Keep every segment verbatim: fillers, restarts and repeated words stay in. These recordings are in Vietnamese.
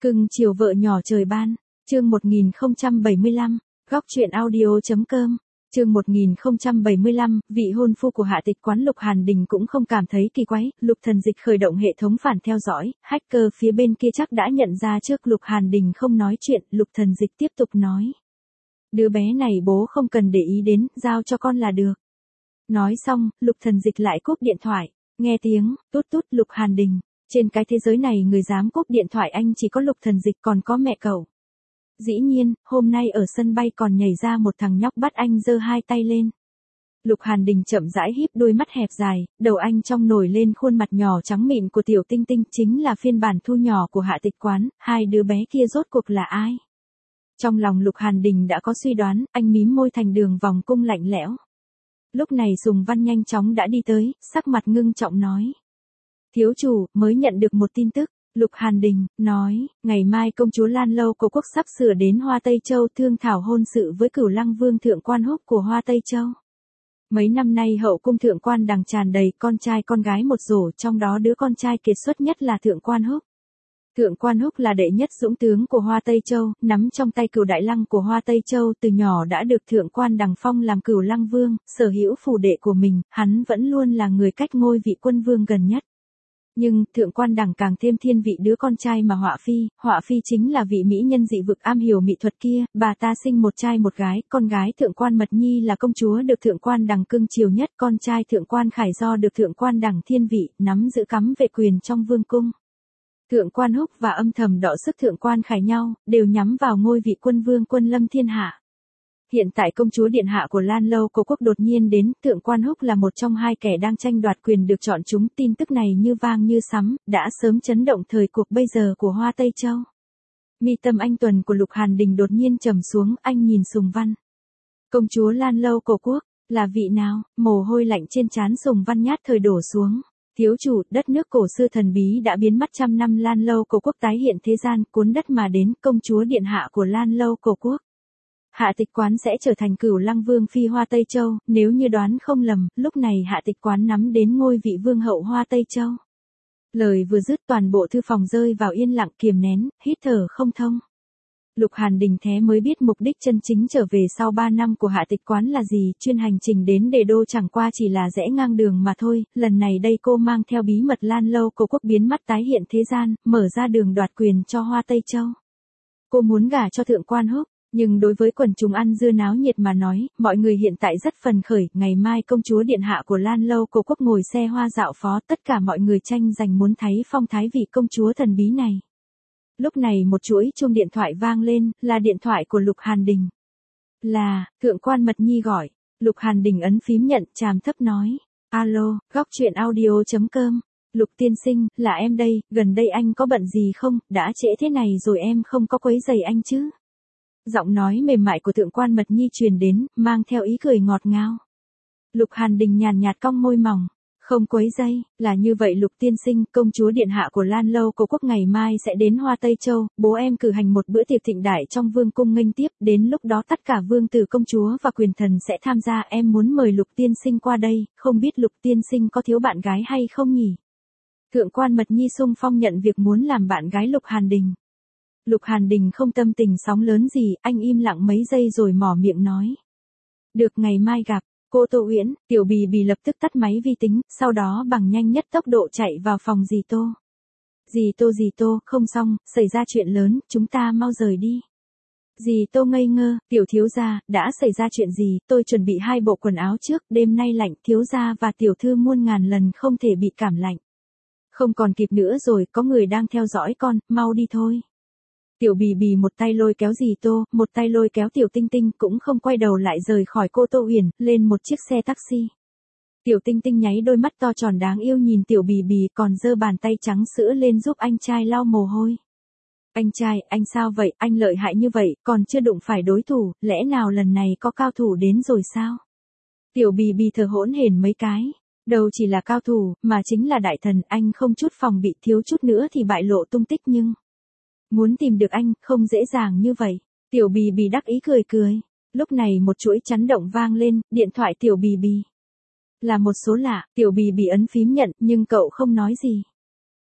Cưng chiều vợ nhỏ trời ban, chương một nghìn không trăm bảy mươi lăm, góc truyện audio.com, chương một nghìn không trăm bảy mươi lăm, vị hôn phu của Hạ Tịch Quán Lục Hàn Đình cũng không cảm thấy kỳ quái, Lục Thần Dịch khởi động hệ thống phản theo dõi, hacker phía bên kia chắc đã nhận ra trước Lục Hàn Đình không nói chuyện, Lục Thần Dịch tiếp tục nói. Đứa bé này bố không cần để ý đến, giao cho con là được. Nói xong, Lục Thần Dịch lại cúp điện thoại, nghe tiếng, tút tút Lục Hàn Đình. Trên cái thế giới này người dám cúp điện thoại anh chỉ có Lục Thần Dịch còn có mẹ cậu. Dĩ nhiên, hôm nay ở sân bay còn nhảy ra một thằng nhóc bắt anh giơ hai tay lên. Lục Hàn Đình chậm rãi híp đôi mắt hẹp dài, đầu anh trong nổi lên khuôn mặt nhỏ trắng mịn của Tiểu Tinh Tinh chính là phiên bản thu nhỏ của Hạ Tịch Quán, hai đứa bé kia rốt cuộc là ai? Trong lòng Lục Hàn Đình đã có suy đoán, anh mím môi thành đường vòng cung lạnh lẽo. Lúc này Sùng Văn nhanh chóng đã đi tới, sắc mặt ngưng trọng nói. Thiếu chủ, mới nhận được một tin tức, Lục Hàn Đình, nói, ngày mai công chúa Lan Lâu Cổ Quốc sắp sửa đến Hoa Tây Châu thương thảo hôn sự với Cửu Lăng Vương Thượng Quan Húc của Hoa Tây Châu. Mấy năm nay hậu cung Thượng Quan đằng tràn đầy con trai con gái một rổ, trong đó đứa con trai kiệt xuất nhất là Thượng Quan Húc. Thượng Quan Húc là đệ nhất dũng tướng của Hoa Tây Châu, nắm trong tay Cửu Đại Lăng của Hoa Tây Châu, từ nhỏ đã được Thượng Quan Đằng phong làm Cửu Lăng Vương, sở hữu phủ đệ của mình, hắn vẫn luôn là người cách ngôi vị quân vương gần nhất. Nhưng, Thượng Quan Đằng càng thêm thiên vị đứa con trai mà Họa Phi, Họa Phi chính là vị mỹ nhân dị vực am hiểu mỹ thuật kia, bà ta sinh một trai một gái, con gái Thượng Quan Mật Nhi là công chúa được Thượng Quan Đằng cưng chiều nhất, con trai Thượng Quan Khải Do được Thượng Quan Đằng thiên vị, nắm giữ cắm vệ quyền trong vương cung. Thượng Quan Húc và âm thầm đọ sức Thượng Quan Khải nhau, đều nhắm vào ngôi vị quân vương quân lâm thiên hạ. Hiện tại công chúa điện hạ của Lan Lâu Cổ Quốc đột nhiên đến, Thượng Quan Húc là một trong hai kẻ đang tranh đoạt quyền được chọn chúng, tin tức này như vang như sấm, đã sớm chấn động thời cuộc bây giờ của Hoa Tây Châu. Mi tâm anh tuần của Lục Hàn Đình đột nhiên trầm xuống, anh nhìn Sùng Văn. Công chúa Lan Lâu Cổ Quốc, là vị nào? Mồ hôi lạnh trên trán Sùng Văn nhát thời đổ xuống. Thiếu chủ, đất nước cổ xưa thần bí đã biến mất trăm năm Lan Lâu Cổ Quốc tái hiện thế gian, cuốn đất mà đến, công chúa điện hạ của Lan Lâu Cổ Quốc. Hạ Tịch Quán sẽ trở thành Cửu Lăng Vương phi Hoa Tây Châu, nếu như đoán không lầm, lúc này Hạ Tịch Quán nắm đến ngôi vị vương hậu Hoa Tây Châu. Lời vừa dứt toàn bộ thư phòng rơi vào yên lặng kiềm nén, hít thở không thông. Lục Hàn Đình thế mới biết mục đích chân chính trở về sau ba năm của Hạ Tịch Quán là gì, chuyên hành trình đến Đề Đô chẳng qua chỉ là rẽ ngang đường mà thôi, lần này đây cô mang theo bí mật Lan Lâu Cổ Quốc biến mất tái hiện thế gian, mở ra đường đoạt quyền cho Hoa Tây Châu. Cô muốn gả cho Thượng Quan Húc, nhưng đối với quần chúng ăn dưa náo nhiệt mà nói, mọi người hiện tại rất phấn khởi, ngày mai công chúa điện hạ của Lan Lâu Cổ Quốc ngồi xe hoa dạo phố, tất cả mọi người tranh giành muốn thấy phong thái vị công chúa thần bí này. Lúc này một chuỗi chuông điện thoại vang lên, là điện thoại của Lục Hàn Đình. Là, Thượng Quan Mật Nhi gọi, Lục Hàn Đình ấn phím nhận, tràm thấp nói. Alo, góc truyện audio.com, Lục tiên sinh, là em đây, gần đây anh có bận gì không, đã trễ thế này rồi em không có quấy rầy anh chứ. Giọng nói mềm mại của Thượng Quan Mật Nhi truyền đến, mang theo ý cười ngọt ngào. Lục Hàn Đình nhàn nhạt cong môi mỏng. Không quấy dây, là như vậy Lục tiên sinh, công chúa điện hạ của Lan Lâu Cổ Quốc ngày mai sẽ đến Hoa Tây Châu, bố em cử hành một bữa tiệc thịnh đại trong vương cung nghênh tiếp, đến lúc đó tất cả vương tử công chúa và quyền thần sẽ tham gia, em muốn mời Lục tiên sinh qua đây, không biết Lục tiên sinh có thiếu bạn gái hay không nhỉ? Thượng Quan Mật Nhi xung phong nhận việc muốn làm bạn gái Lục Hàn Đình. Lục Hàn Đình không tâm tình sóng lớn gì, anh im lặng mấy giây rồi mỏ miệng nói. Được, ngày mai gặp. Cô Tô Uyển, Tiểu Bì Bì lập tức tắt máy vi tính, sau đó bằng nhanh nhất tốc độ chạy vào phòng dì Tô. Dì Tô dì Tô, không xong, xảy ra chuyện lớn, chúng ta mau rời đi. Dì Tô ngây ngơ, tiểu thiếu gia, đã xảy ra chuyện gì, tôi chuẩn bị hai bộ quần áo trước, đêm nay lạnh, thiếu gia và tiểu thư muôn ngàn lần không thể bị cảm lạnh. Không còn kịp nữa rồi, có người đang theo dõi con, mau đi thôi. Tiểu Bì Bì một tay lôi kéo dì Tô, một tay lôi kéo Tiểu Tinh Tinh, cũng không quay đầu lại rời khỏi cô Tô Uyển, lên một chiếc xe taxi. Tiểu Tinh Tinh nháy đôi mắt to tròn đáng yêu nhìn Tiểu Bì Bì, còn giơ bàn tay trắng sữa lên giúp anh trai lau mồ hôi. Anh trai, anh sao vậy, anh lợi hại như vậy, còn chưa đụng phải đối thủ, lẽ nào lần này có cao thủ đến rồi sao? Tiểu Bì Bì thở hổn hển mấy cái. Đâu chỉ là cao thủ, mà chính là đại thần, anh không chút phòng bị, thiếu chút nữa thì bại lộ tung tích nhưng... Muốn tìm được anh, không dễ dàng như vậy. Tiểu Bì Bì đắc ý cười cười. Lúc này một chuỗi chấn động vang lên, điện thoại Tiểu Bì Bì. Là một số lạ, Tiểu Bì Bì ấn phím nhận, nhưng cậu không nói gì.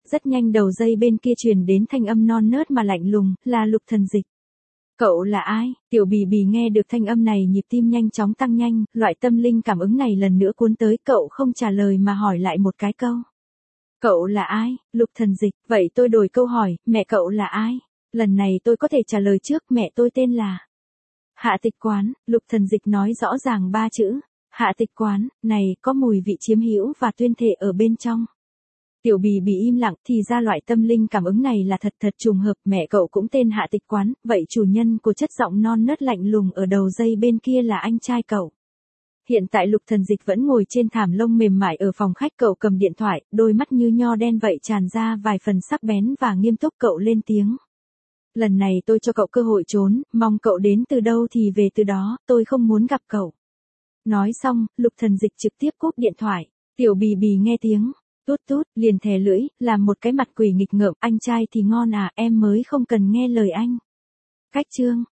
rất nhanh đầu dây bên kia truyền đến thanh âm non nớt mà lạnh lùng, là Lục Thần Dịch. Cậu là ai? Tiểu Bì Bì nghe được thanh âm này nhịp tim nhanh chóng tăng nhanh, loại tâm linh cảm ứng này lần nữa cuốn tới, cậu không trả lời mà hỏi lại một cái câu. Cậu là ai? Lục Thần Dịch, vậy tôi đổi câu hỏi, mẹ cậu là ai? Lần này tôi có thể trả lời trước, mẹ tôi tên là Hạ Tịch Quán. Lục Thần Dịch nói rõ ràng ba chữ, Hạ Tịch Quán, này có mùi vị chiếm hữu và tuyên thệ ở bên trong. Tiểu Bì Bì im lặng, thì ra loại tâm linh cảm ứng này là thật thật trùng hợp, mẹ cậu cũng tên Hạ Tịch Quán, vậy chủ nhân của chất giọng non nớt lạnh lùng ở đầu dây bên kia là anh trai cậu. Hiện tại Lục Thần Dịch vẫn ngồi trên thảm lông mềm mại ở phòng khách, cậu cầm điện thoại, đôi mắt như nho đen vậy tràn ra vài phần sắc bén và nghiêm túc, cậu lên tiếng. Lần này tôi cho cậu cơ hội trốn, mong cậu đến từ đâu thì về từ đó, tôi không muốn gặp cậu. Nói xong, Lục Thần Dịch trực tiếp cúp điện thoại. Tiểu Bì Bì nghe tiếng tút tút, liền thè lưỡi, làm một cái mặt quỷ nghịch ngợm, anh trai thì ngon à, em mới không cần nghe lời anh. Cách chương